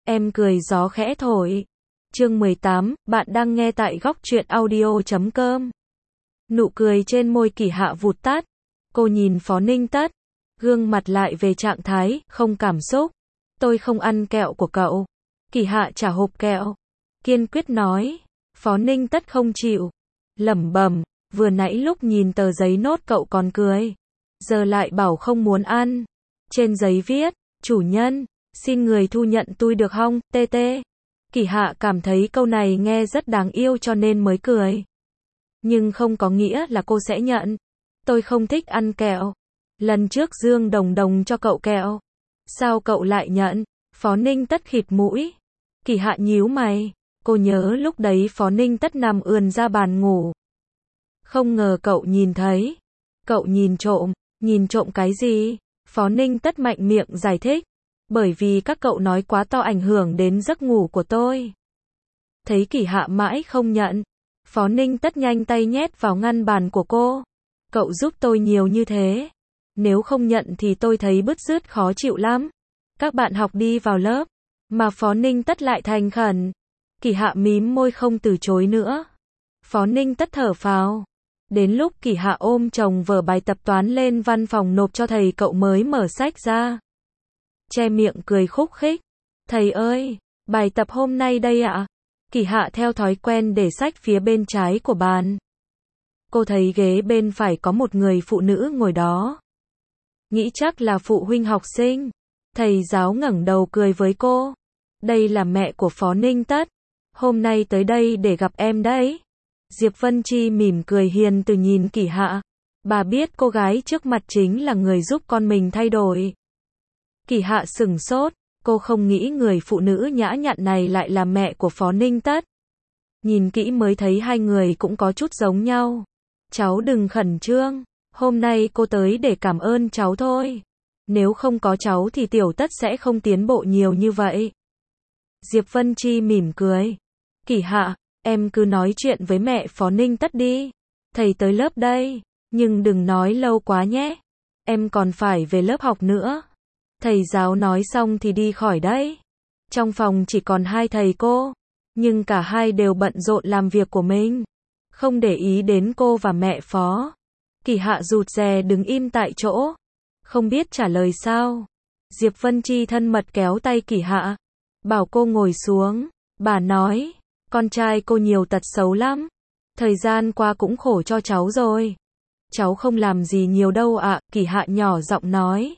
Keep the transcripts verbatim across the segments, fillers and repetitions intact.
Em cười gió khẽ thổi. Chương mười tám, bạn đang nghe tại góc truyện audio chấm com. Nụ cười trên môi Kỳ Hạ vụt tắt. Cô nhìn Phó Ninh Tất, gương mặt lại về trạng thái không cảm xúc. Tôi không ăn kẹo của cậu. Kỳ Hạ trả hộp kẹo, kiên quyết nói. Phó Ninh Tất không chịu, lẩm bẩm, vừa nãy lúc nhìn tờ giấy nốt cậu còn cười, giờ lại bảo không muốn ăn. Trên giấy viết, chủ nhân, xin người thu nhận tôi được không, tê tê. Kỳ Hạ cảm thấy câu này nghe rất đáng yêu cho nên mới cười. Nhưng không có nghĩa là cô sẽ nhận. Tôi không thích ăn kẹo. Lần trước Dương Đồng Đồng cho cậu kẹo. Sao cậu lại nhận? Phó Ninh Tất khịt mũi. Kỳ Hạ nhíu mày. Cô nhớ lúc đấy Phó Ninh Tất nằm ườn ra bàn ngủ. Không ngờ cậu nhìn thấy. Cậu nhìn trộm. Nhìn trộm cái gì? Phó Ninh Tất mạnh miệng giải thích. Bởi vì các cậu nói quá to ảnh hưởng đến giấc ngủ của tôi. Thấy Kỳ Hạ mãi không nhận. Phó Ninh Tất nhanh tay nhét vào ngăn bàn của cô. Cậu giúp tôi nhiều như thế. Nếu không nhận thì tôi thấy bứt rứt khó chịu lắm. Các bạn học đi vào lớp. Mà Phó Ninh Tất lại thành khẩn. Kỳ Hạ mím môi không từ chối nữa. Phó Ninh Tất thở phào. Đến lúc Kỳ Hạ ôm chồng vở bài tập toán lên văn phòng nộp cho thầy cậu mới mở sách ra. Che miệng cười khúc khích. Thầy ơi, bài tập hôm nay đây ạ. Kỳ Hạ theo thói quen để sách phía bên trái của bàn. Cô thấy ghế bên phải có một người phụ nữ ngồi đó. Nghĩ chắc là phụ huynh học sinh. Thầy giáo ngẩng đầu cười với cô. Đây là mẹ của Phó Ninh Tất. Hôm nay tới đây để gặp em đấy. Diệp Vân Chi mỉm cười hiền từ nhìn Kỳ Hạ. Bà biết cô gái trước mặt chính là người giúp con mình thay đổi. Kỳ Hạ sửng sốt. Cô không nghĩ người phụ nữ nhã nhặn này lại là mẹ của Phó Ninh Tất. Nhìn kỹ mới thấy hai người cũng có chút giống nhau. Cháu đừng khẩn trương. Hôm nay cô tới để cảm ơn cháu thôi. Nếu không có cháu thì Tiểu Tất sẽ không tiến bộ nhiều như vậy. Diệp Vân Chi mỉm cười. Kỳ Hạ, em cứ nói chuyện với mẹ Phó Ninh Tất đi. Thầy tới lớp đây. Nhưng đừng nói lâu quá nhé. Em còn phải về lớp học nữa. Thầy giáo nói xong thì đi khỏi đấy. Trong phòng chỉ còn hai thầy cô. Nhưng cả hai đều bận rộn làm việc của mình. Không để ý đến cô và mẹ Phó. Kỳ Hạ rụt rè đứng im tại chỗ. Không biết trả lời sao. Diệp Vân Chi thân mật kéo tay Kỳ Hạ. Bảo cô ngồi xuống. Bà nói. Con trai cô nhiều tật xấu lắm. Thời gian qua cũng khổ cho cháu rồi. Cháu không làm gì nhiều đâu ạ. Kỳ Hạ nhỏ giọng nói.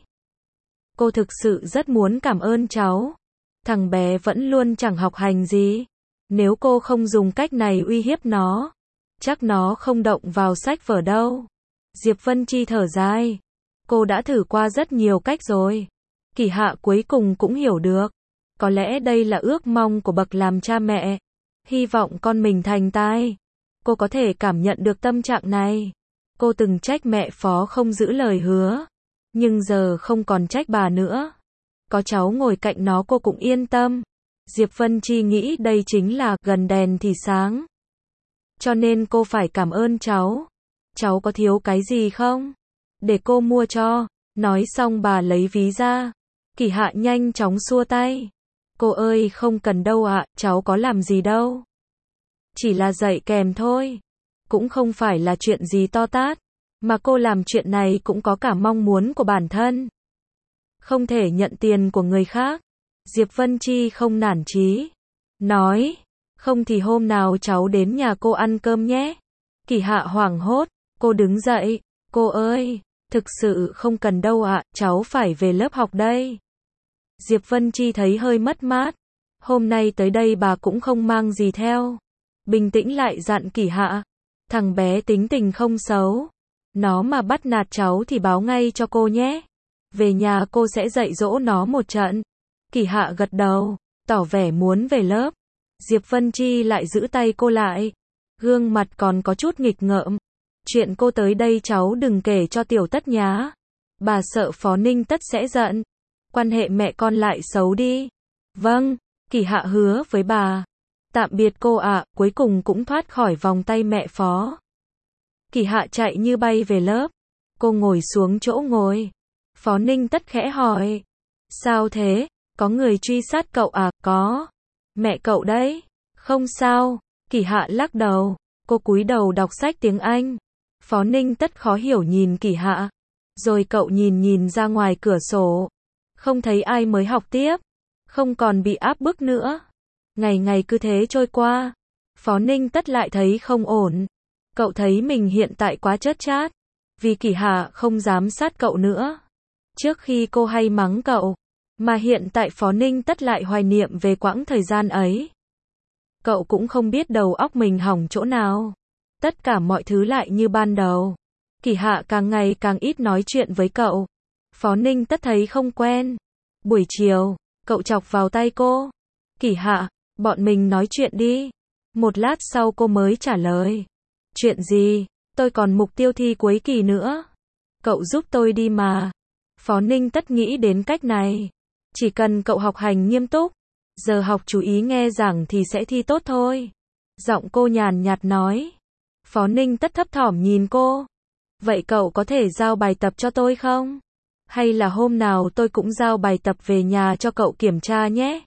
Cô thực sự rất muốn cảm ơn cháu. Thằng bé vẫn luôn chẳng học hành gì. Nếu cô không dùng cách này uy hiếp nó, chắc nó không động vào sách vở đâu. Diệp Vân Chi thở dài. Cô đã thử qua rất nhiều cách rồi. Kỳ Hạ cuối cùng cũng hiểu được. Có lẽ đây là ước mong của bậc làm cha mẹ. Hy vọng con mình thành tài. Cô có thể cảm nhận được tâm trạng này. Cô từng trách mẹ Phó không giữ lời hứa. Nhưng giờ không còn trách bà nữa. Có cháu ngồi cạnh nó cô cũng yên tâm. Diệp Vân Chi nghĩ đây chính là gần đèn thì sáng. Cho nên cô phải cảm ơn cháu. Cháu có thiếu cái gì không? Để cô mua cho. Nói xong bà lấy ví ra. Kỳ Hạ nhanh chóng xua tay. Cô ơi không cần đâu ạ, cháu có làm gì đâu. Chỉ là dạy kèm thôi. Cũng không phải là chuyện gì to tát. Mà cô làm chuyện này cũng có cả mong muốn của bản thân. Không thể nhận tiền của người khác. Diệp Vân Chi không nản chí. Nói. Không thì hôm nào cháu đến nhà cô ăn cơm nhé. Kỳ Hạ hoảng hốt. Cô đứng dậy. Cô ơi. Thực sự không cần đâu ạ. Cháu phải về lớp học đây. Diệp Vân Chi thấy hơi mất mát. Hôm nay tới đây bà cũng không mang gì theo. Bình tĩnh lại dặn Kỳ Hạ. Thằng bé tính tình không xấu. Nó mà bắt nạt cháu thì báo ngay cho cô nhé. Về nhà cô sẽ dạy dỗ nó một trận. Kỳ Hạ gật đầu, tỏ vẻ muốn về lớp. Diệp Vân Chi lại giữ tay cô lại. Gương mặt còn có chút nghịch ngợm. Chuyện cô tới đây cháu đừng kể cho Tiểu Tất nhá. Bà sợ Phó Ninh Tất sẽ giận. Quan hệ mẹ con lại xấu đi. Vâng, Kỳ Hạ hứa với bà. Tạm biệt cô ạ, cuối cùng cũng thoát khỏi vòng tay mẹ Phó. Kỳ Hạ chạy như bay về lớp. Cô ngồi xuống chỗ ngồi. Phó Ninh Tất khẽ hỏi. Sao thế? Có người truy sát cậu à? Có. Mẹ cậu đấy. Không sao. Kỳ Hạ lắc đầu. Cô cúi đầu đọc sách tiếng Anh. Phó Ninh Tất khó hiểu nhìn Kỳ Hạ. Rồi cậu nhìn nhìn ra ngoài cửa sổ. Không thấy ai mới học tiếp. Không còn bị áp bức nữa. Ngày ngày cứ thế trôi qua. Phó Ninh Tất lại thấy không ổn. Cậu thấy mình hiện tại quá chớt chát. Vì Kỳ Hạ không dám sát cậu nữa. Trước khi cô hay mắng cậu. Mà hiện tại Phó Ninh Tất lại hoài niệm về quãng thời gian ấy. Cậu cũng không biết đầu óc mình hỏng chỗ nào. Tất cả mọi thứ lại như ban đầu. Kỳ Hạ càng ngày càng ít nói chuyện với cậu. Phó Ninh Tất thấy không quen. Buổi chiều, cậu chọc vào tay cô. Kỳ Hạ, bọn mình nói chuyện đi. Một lát sau cô mới trả lời. Chuyện gì? Tôi còn mục tiêu thi cuối kỳ nữa. Cậu giúp tôi đi mà. Phó Ninh Tất nghĩ đến cách này. Chỉ cần cậu học hành nghiêm túc, giờ học chú ý nghe giảng thì sẽ thi tốt thôi. Giọng cô nhàn nhạt nói. Phó Ninh Tất thấp thỏm nhìn cô. Vậy cậu có thể giao bài tập cho tôi không? Hay là hôm nào tôi cũng giao bài tập về nhà cho cậu kiểm tra nhé?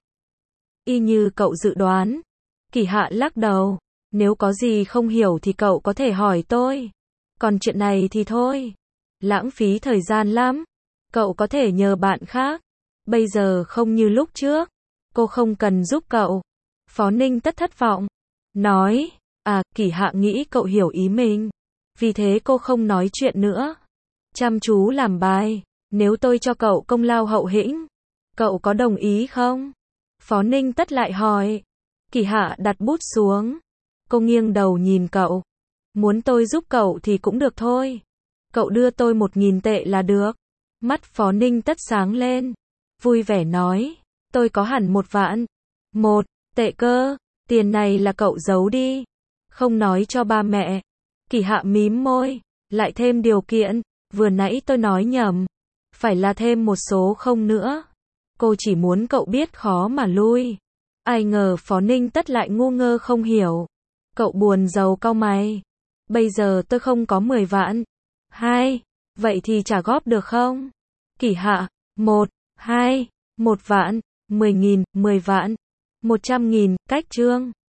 Y như cậu dự đoán. Kỳ Hạ lắc đầu. Nếu có gì không hiểu thì cậu có thể hỏi tôi. Còn chuyện này thì thôi. Lãng phí thời gian lắm. Cậu có thể nhờ bạn khác. Bây giờ không như lúc trước. Cô không cần giúp cậu. Phó Ninh Tất thất vọng. Nói. À, Kỳ Hạ nghĩ cậu hiểu ý mình. Vì thế cô không nói chuyện nữa. Chăm chú làm bài. Nếu tôi cho cậu công lao hậu hĩnh, cậu có đồng ý không? Phó Ninh Tất lại hỏi. Kỳ Hạ đặt bút xuống. Cô nghiêng đầu nhìn cậu. Muốn tôi giúp cậu thì cũng được thôi. Cậu đưa tôi một nghìn tệ là được. Mắt Phó Ninh Tất sáng lên. Vui vẻ nói. Tôi có hẳn một vạn. Một tệ cơ. Tiền này là cậu giấu đi. Không nói cho ba mẹ. Kỳ Hạ mím môi. Lại thêm điều kiện. Vừa nãy tôi nói nhầm. Phải là thêm một số không nữa. Cô chỉ muốn cậu biết khó mà lui. Ai ngờ Phó Ninh Tất lại ngu ngơ không hiểu. Cậu buồn rầu cau mày. Bây giờ tôi không có mười vạn. Hai. Vậy thì trả góp được không? Kỳ Hạ. Một. Hai. Một vạn. Mười nghìn. Mười vạn. Một trăm nghìn. Cách chương.